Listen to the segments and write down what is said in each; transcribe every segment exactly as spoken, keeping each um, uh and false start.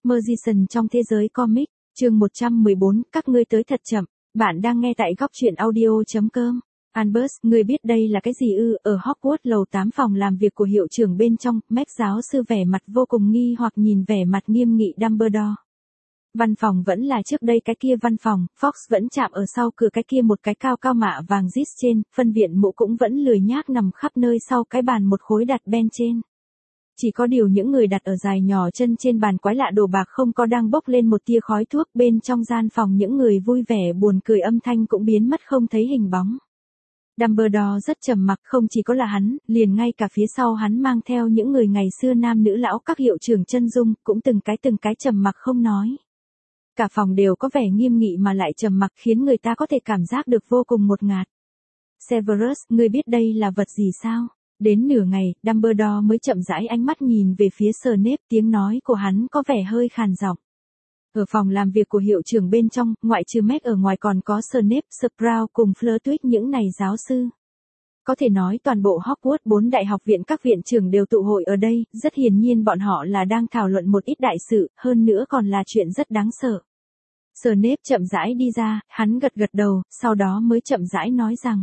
Magician trong thế giới comic, chương một trăm mười bốn, các ngươi tới thật chậm. Bạn đang nghe tại góc truyện audio chấm com. Albus, ngươi biết đây là cái gì ư? Ở Hogwarts lầu tám phòng làm việc của hiệu trưởng bên trong, Mac giáo sư vẻ mặt vô cùng nghi hoặc nhìn vẻ mặt nghiêm nghị Dumbledore. Văn phòng vẫn là trước đây cái kia văn phòng, Fox vẫn chạm ở sau cửa cái kia một cái cao cao mạ vàng rít trên, phân viện mụ cũng vẫn lười nhác nằm khắp nơi sau cái bàn một khối đặt bên trên. Chỉ có điều những người đặt ở dài nhỏ chân trên bàn quái lạ đồ bạc không có đang bốc lên một tia khói thuốc, bên trong gian phòng những người vui vẻ buồn cười âm thanh cũng biến mất không thấy hình bóng. Dumbledore rất trầm mặc, không chỉ có là hắn, liền ngay cả phía sau hắn mang theo những người ngày xưa nam nữ lão các hiệu trưởng chân dung, cũng từng cái từng cái trầm mặc không nói. Cả phòng đều có vẻ nghiêm nghị mà lại trầm mặc khiến người ta có thể cảm giác được vô cùng ngột ngạt. Severus, ngươi biết đây là vật gì sao? Đến nửa ngày, Dumbledore mới chậm rãi ánh mắt nhìn về phía Snape, tiếng nói của hắn có vẻ hơi khàn giọng. Ở phòng làm việc của hiệu trưởng bên trong, ngoại trừ Meg ở ngoài còn có Snape, Sprout cùng Flitwick những này giáo sư. Có thể nói toàn bộ Hogwarts bốn đại học viện các viện trưởng đều tụ hội ở đây, rất hiển nhiên bọn họ là đang thảo luận một ít đại sự, hơn nữa còn là chuyện rất đáng sợ. Snape chậm rãi đi ra, hắn gật gật đầu, sau đó mới chậm rãi nói rằng.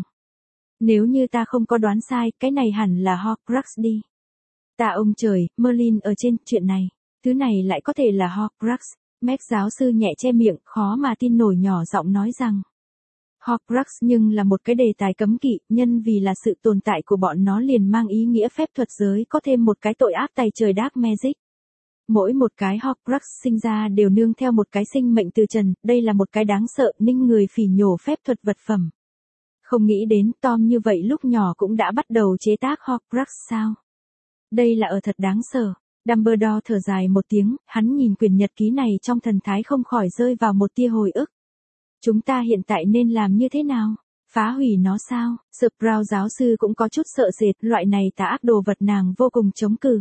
Nếu như ta không có đoán sai, cái này hẳn là Horcrux đi. Ta ông trời, Merlin ở trên chuyện này, thứ này lại có thể là Horcrux. Meg giáo sư nhẹ che miệng, khó mà tin nổi nhỏ giọng nói rằng. Horcrux nhưng là một cái đề tài cấm kỵ, nhân vì là sự tồn tại của bọn nó liền mang ý nghĩa phép thuật giới có thêm một cái tội ác tày trời Dark Magic. Mỗi một cái Horcrux sinh ra đều nương theo một cái sinh mệnh từ trần, đây là một cái đáng sợ ninh người phỉ nhổ phép thuật vật phẩm. Không nghĩ đến Tom như vậy lúc nhỏ cũng đã bắt đầu chế tác Horcrux sao? Đây là ở thật đáng sợ. Dumbledore thở dài một tiếng, hắn nhìn quyển nhật ký này trong thần thái không khỏi rơi vào một tia hồi ức. Chúng ta hiện tại nên làm như thế nào? Phá hủy nó sao? Sprout giáo sư cũng có chút sợ sệt, loại này tà ác đồ vật nàng vô cùng chống cự.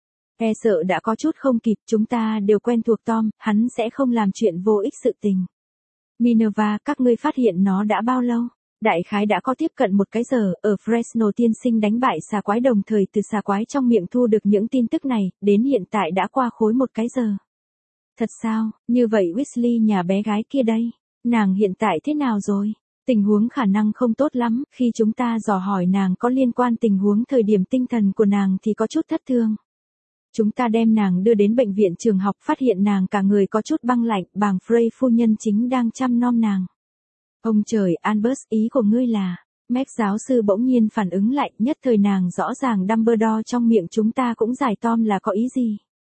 E sợ đã có chút không kịp, chúng ta đều quen thuộc Tom, hắn sẽ không làm chuyện vô ích sự tình. Minerva, các ngươi phát hiện nó đã bao lâu? Đại khái đã có tiếp cận một cái giờ, ở Fresno tiên sinh đánh bại xà quái đồng thời từ xà quái trong miệng thu được những tin tức này, đến hiện tại đã qua khối một cái giờ. Thật sao, như vậy Weasley nhà bé gái kia đây, nàng hiện tại thế nào rồi? Tình huống khả năng không tốt lắm, khi chúng ta dò hỏi nàng có liên quan tình huống thời điểm tinh thần của nàng thì có chút thất thường. Chúng ta đem nàng đưa đến bệnh viện trường học phát hiện nàng cả người có chút băng lạnh, bàng Frey phu nhân chính đang chăm nom nàng. Ông trời, Albus, ý của ngươi là, Meg giáo sư bỗng nhiên phản ứng lại, nhất thời nàng rõ ràng Dumbledore trong miệng chúng ta cũng giải Tom là có ý gì.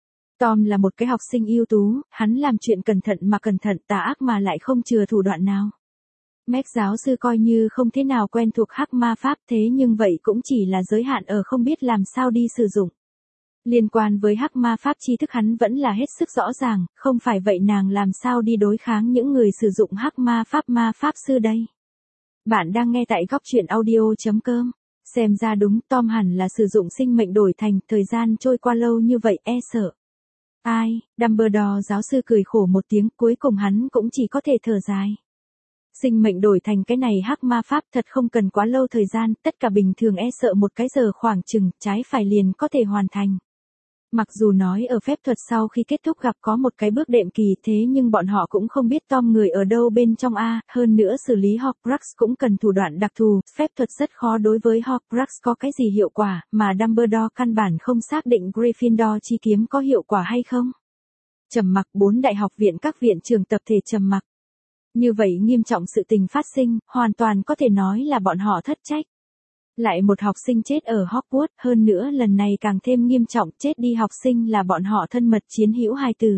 Tom là một cái học sinh ưu tú, hắn làm chuyện cẩn thận mà cẩn thận tà ác mà lại không chừa thủ đoạn nào. Meg giáo sư coi như không thế nào quen thuộc hắc ma pháp thế nhưng vậy cũng chỉ là giới hạn ở không biết làm sao đi sử dụng. Liên quan với hắc ma pháp tri thức hắn vẫn là hết sức rõ ràng, không phải vậy nàng làm sao đi đối kháng những người sử dụng hắc ma pháp ma pháp sư đây. Bạn đang nghe tại góc truyện audio chấm com. Xem ra đúng, Tom hẳn là sử dụng sinh mệnh đổi thành, thời gian trôi qua lâu như vậy e sợ. Ai, Dumbledore giáo sư cười khổ một tiếng, cuối cùng hắn cũng chỉ có thể thở dài. Sinh mệnh đổi thành cái này hắc ma pháp thật không cần quá lâu thời gian, tất cả bình thường e sợ một cái giờ khoảng chừng, trái phải liền có thể hoàn thành. Mặc dù nói ở phép thuật sau khi kết thúc gặp có một cái bước đệm kỳ thế nhưng bọn họ cũng không biết Tom người ở đâu bên trong A, hơn nữa xử lý Horcrux cũng cần thủ đoạn đặc thù, phép thuật rất khó đối với Horcrux có cái gì hiệu quả, mà Dumbledore căn bản không xác định Gryffindor chi kiếm có hiệu quả hay không. Trầm mặc, bốn đại học viện các viện trường tập thể trầm mặc. Như vậy nghiêm trọng sự tình phát sinh, hoàn toàn có thể nói là bọn họ thất trách. Lại một học sinh chết ở Hogwarts, hơn nữa lần này càng thêm nghiêm trọng, chết đi học sinh là bọn họ thân mật chiến hữu hai từ.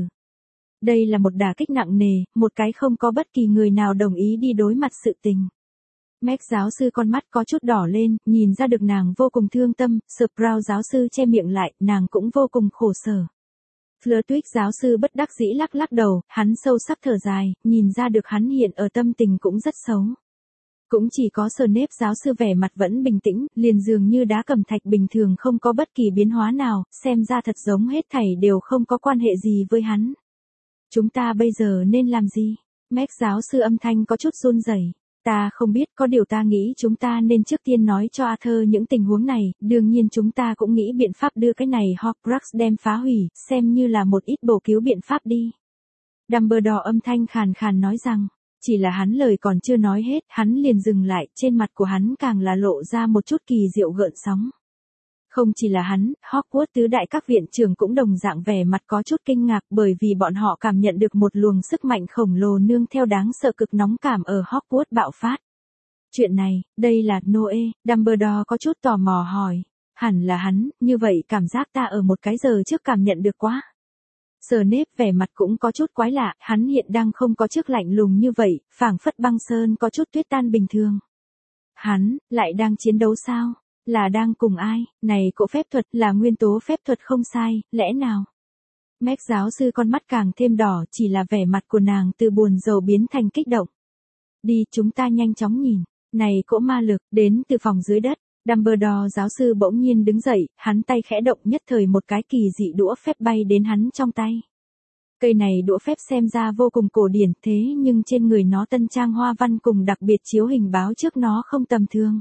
Đây là một đả kích nặng nề, một cái không có bất kỳ người nào đồng ý đi đối mặt sự tình. Meg giáo sư con mắt có chút đỏ lên, nhìn ra được nàng vô cùng thương tâm, Sprout giáo sư che miệng lại, nàng cũng vô cùng khổ sở. Flitwick giáo sư bất đắc dĩ lắc lắc đầu, hắn sâu sắc thở dài, nhìn ra được hắn hiện ở tâm tình cũng rất xấu. Cũng chỉ có Snape giáo sư vẻ mặt vẫn bình tĩnh, liền dường như đá cẩm thạch bình thường không có bất kỳ biến hóa nào, xem ra thật giống hết thảy đều không có quan hệ gì với hắn. Chúng ta bây giờ nên làm gì? Meg giáo sư âm thanh có chút run rẩy. Ta không biết, có điều ta nghĩ chúng ta nên trước tiên nói cho Arthur những tình huống này, đương nhiên chúng ta cũng nghĩ biện pháp đưa cái này Horcrux đem phá hủy, xem như là một ít bổ cứu biện pháp đi. Dumbledore âm thanh khàn khàn nói rằng, chỉ là hắn lời còn chưa nói hết, hắn liền dừng lại, trên mặt của hắn càng là lộ ra một chút kỳ diệu gợn sóng. Không chỉ là hắn, Hogwarts tứ đại các viện trưởng cũng đồng dạng vẻ mặt có chút kinh ngạc bởi vì bọn họ cảm nhận được một luồng sức mạnh khổng lồ nương theo đáng sợ cực nóng cảm ở Hogwarts bạo phát. Chuyện này, đây là Noe, Dumbledore có chút tò mò hỏi. Hẳn là hắn, như vậy cảm giác ta ở một cái giờ trước cảm nhận được quá. Snape vẻ mặt cũng có chút quái lạ, hắn hiện đang không có trước lạnh lùng như vậy, phảng phất băng sơn có chút tuyết tan bình thường. Hắn, lại đang chiến đấu sao? Là đang cùng ai? Này cỗ phép thuật là nguyên tố phép thuật không sai, lẽ nào? Meg giáo sư con mắt càng thêm đỏ, chỉ là vẻ mặt của nàng từ buồn rầu biến thành kích động. Đi, chúng ta nhanh chóng nhìn. Này cỗ ma lực, đến từ phòng dưới đất. Dumbledore giáo sư bỗng nhiên đứng dậy, hắn tay khẽ động nhất thời một cái kỳ dị đũa phép bay đến hắn trong tay. Cây này đũa phép xem ra vô cùng cổ điển thế nhưng trên người nó tân trang hoa văn cùng đặc biệt chiếu hình báo trước nó không tầm thường.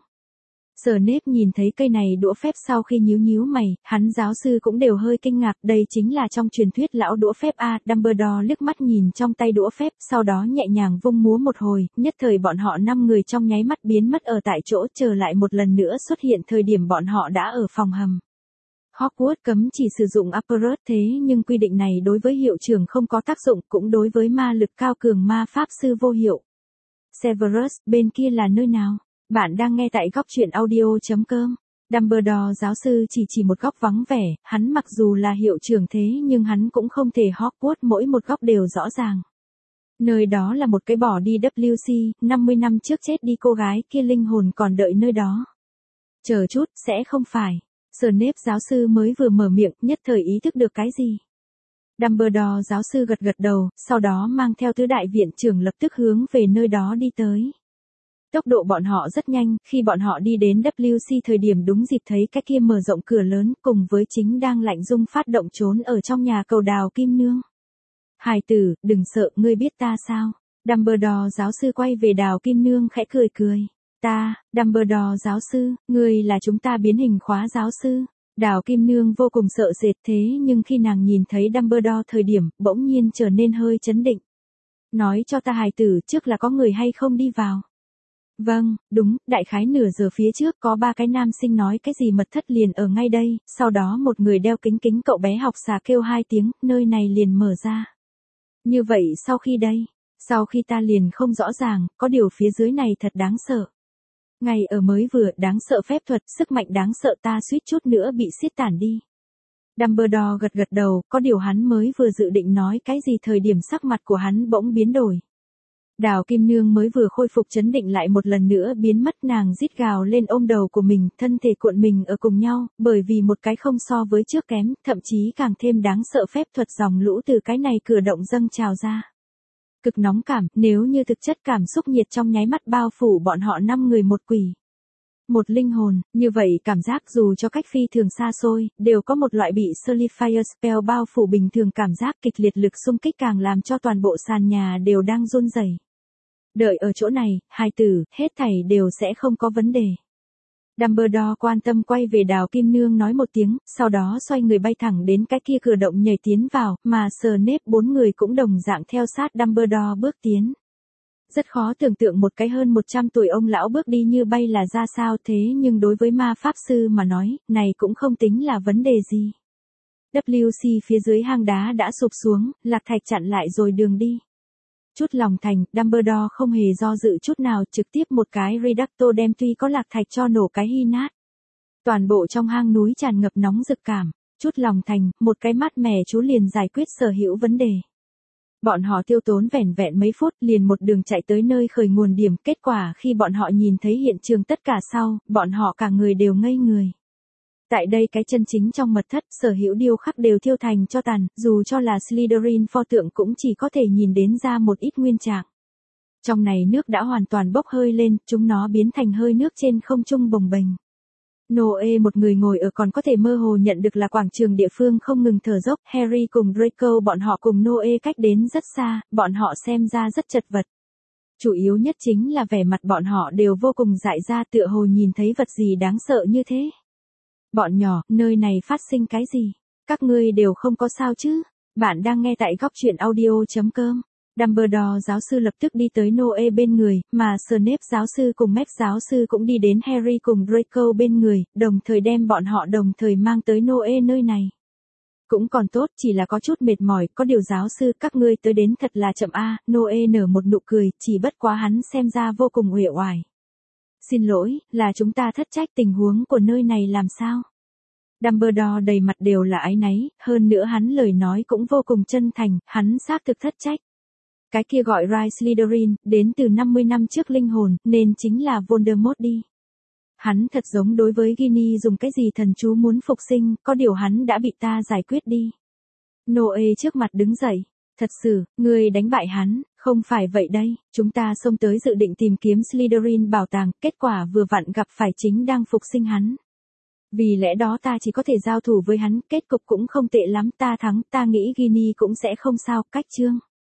Snape nhìn thấy cây này đũa phép sau khi nhíu nhíu mày, hắn giáo sư cũng đều hơi kinh ngạc, đây chính là trong truyền thuyết lão đũa phép a. Dumbledore liếc mắt nhìn trong tay đũa phép, sau đó nhẹ nhàng vung múa một hồi, nhất thời bọn họ năm người trong nháy mắt biến mất ở tại chỗ, trở lại một lần nữa xuất hiện thời điểm bọn họ đã ở phòng hầm. Hogwarts cấm chỉ sử dụng Apparatus thế nhưng quy định này đối với hiệu trưởng không có tác dụng, cũng đối với ma lực cao cường ma pháp sư vô hiệu. Severus, bên kia là nơi nào? Bạn đang nghe tại góc truyện audio.com. Dumbledore giáo sư chỉ chỉ một góc vắng vẻ, hắn mặc dù là hiệu trưởng thế nhưng hắn cũng không thể Hogwarts mỗi một góc đều rõ ràng. Nơi đó là một cái bỏ đi W C, năm mươi năm trước chết đi cô gái kia linh hồn còn đợi nơi đó. Chờ chút, sẽ không phải. Snape giáo sư mới vừa mở miệng, nhất thời ý thức được cái gì. Dumbledore giáo sư gật gật đầu, sau đó mang theo tứ đại viện trưởng lập tức hướng về nơi đó đi tới. Tốc độ bọn họ rất nhanh, khi bọn họ đi đến W C thời điểm đúng dịp thấy cái kia mở rộng cửa lớn cùng với chính đang lạnh rung phát động trốn ở trong nhà cầu đào kim nương. Hài tử, đừng sợ, ngươi biết ta sao? Dumbledore giáo sư quay về đào kim nương khẽ cười cười. Ta, Dumbledore giáo sư, ngươi là chúng ta biến hình khóa giáo sư. Đào kim nương vô cùng sợ sệt thế nhưng khi nàng nhìn thấy Dumbledore thời điểm, bỗng nhiên trở nên hơi chấn định. Nói cho ta hài tử trước là có người hay không đi vào. Vâng, đúng, đại khái nửa giờ phía trước có ba cái nam sinh nói cái gì mật thất liền ở ngay đây, sau đó một người đeo kính kính cậu bé học xà kêu hai tiếng, nơi này liền mở ra. Như vậy sau khi đây, sau khi ta liền không rõ ràng, có điều phía dưới này thật đáng sợ. Ngày ở mới vừa, đáng sợ phép thuật, sức mạnh đáng sợ ta suýt chút nữa bị xiết tản đi. Dumbledore gật gật đầu, có điều hắn mới vừa dự định nói cái gì thời điểm sắc mặt của hắn bỗng biến đổi. Đào Kim Nương mới vừa khôi phục chấn định lại một lần nữa biến mất, nàng rít gào lên ôm đầu của mình, thân thể cuộn mình ở cùng nhau, bởi vì một cái không so với trước kém, thậm chí càng thêm đáng sợ phép thuật dòng lũ từ cái này cửa động dâng trào ra. Cực nóng cảm, nếu như thực chất cảm xúc nhiệt trong nháy mắt bao phủ bọn họ năm người một quỷ. Một linh hồn, như vậy cảm giác dù cho cách phi thường xa xôi, đều có một loại bị Sullifier Spell bao phủ bình thường cảm giác kịch liệt lực xung kích càng làm cho toàn bộ sàn nhà đều đang run rẩy. Đợi ở chỗ này, hài tử, hết thảy đều sẽ không có vấn đề. Dumbledore quan tâm quay về Đào Kim Nương nói một tiếng, sau đó xoay người bay thẳng đến cái kia cửa động nhảy tiến vào, mà Snape bốn người cũng đồng dạng theo sát Dumbledore bước tiến. Rất khó tưởng tượng một cái hơn một trăm tuổi ông lão bước đi như bay là ra sao thế nhưng đối với ma pháp sư mà nói, này cũng không tính là vấn đề gì. W C phía dưới hang đá đã sụp xuống, lạc thạch chặn lại rồi đường đi. Chút lòng thành, Dumbledore không hề do dự chút nào, trực tiếp một cái Reducto đem tuy có lạc thạch cho nổ cái hy nát. Toàn bộ trong hang núi tràn ngập nóng rực cảm, chút lòng thành, một cái mát mẻ chú liền giải quyết sở hữu vấn đề. Bọn họ tiêu tốn vẻn vẹn mấy phút liền một đường chạy tới nơi khởi nguồn điểm, kết quả khi bọn họ nhìn thấy hiện trường tất cả sau, bọn họ cả người đều ngây người. Tại đây cái chân chính trong mật thất, sở hữu điêu khắc đều thiêu thành cho tàn, dù cho là Slytherin pho tượng cũng chỉ có thể nhìn đến ra một ít nguyên trạng. Trong này nước đã hoàn toàn bốc hơi lên, chúng nó biến thành hơi nước trên không trung bồng bềnh. Noe một người ngồi ở còn có thể mơ hồ nhận được là quảng trường địa phương không ngừng thở dốc, Harry cùng Draco bọn họ cùng Noe cách đến rất xa, bọn họ xem ra rất chật vật. Chủ yếu nhất chính là vẻ mặt bọn họ đều vô cùng dại ra tựa hồ nhìn thấy vật gì đáng sợ như thế. Bọn nhỏ, nơi này phát sinh cái gì? Các ngươi đều không có sao chứ? Bạn đang nghe tại góc truyện audio.com. Dumbledore giáo sư lập tức đi tới Noe bên người, mà Snape giáo sư cùng Max giáo sư cũng đi đến Harry cùng Draco bên người, đồng thời đem bọn họ đồng thời mang tới Noe nơi này. Cũng còn tốt, chỉ là có chút mệt mỏi, có điều giáo sư các ngươi tới đến thật là chậm a. Noe nở một nụ cười, chỉ bất quá hắn xem ra vô cùng uể oải. Xin lỗi, là chúng ta thất trách, tình huống của nơi này làm sao? Dumbledore đầy mặt đều là áy náy, hơn nữa hắn lời nói cũng vô cùng chân thành, hắn xác thực thất trách. Cái kia gọi Rai Slytherin, đến từ năm mươi năm trước linh hồn, nên chính là Voldemort đi. Hắn thật giống đối với Ginny dùng cái gì thần chú muốn phục sinh, có điều hắn đã bị ta giải quyết đi. Noe trước mặt đứng dậy. Thật sự, ngươi đánh bại hắn, không phải vậy đây, chúng ta xông tới dự định tìm kiếm Slytherin bảo tàng, kết quả vừa vặn gặp phải chính đang phục sinh hắn. Vì lẽ đó ta chỉ có thể giao thủ với hắn, kết cục cũng không tệ lắm, ta thắng, ta nghĩ Ginny cũng sẽ không sao, cách chương.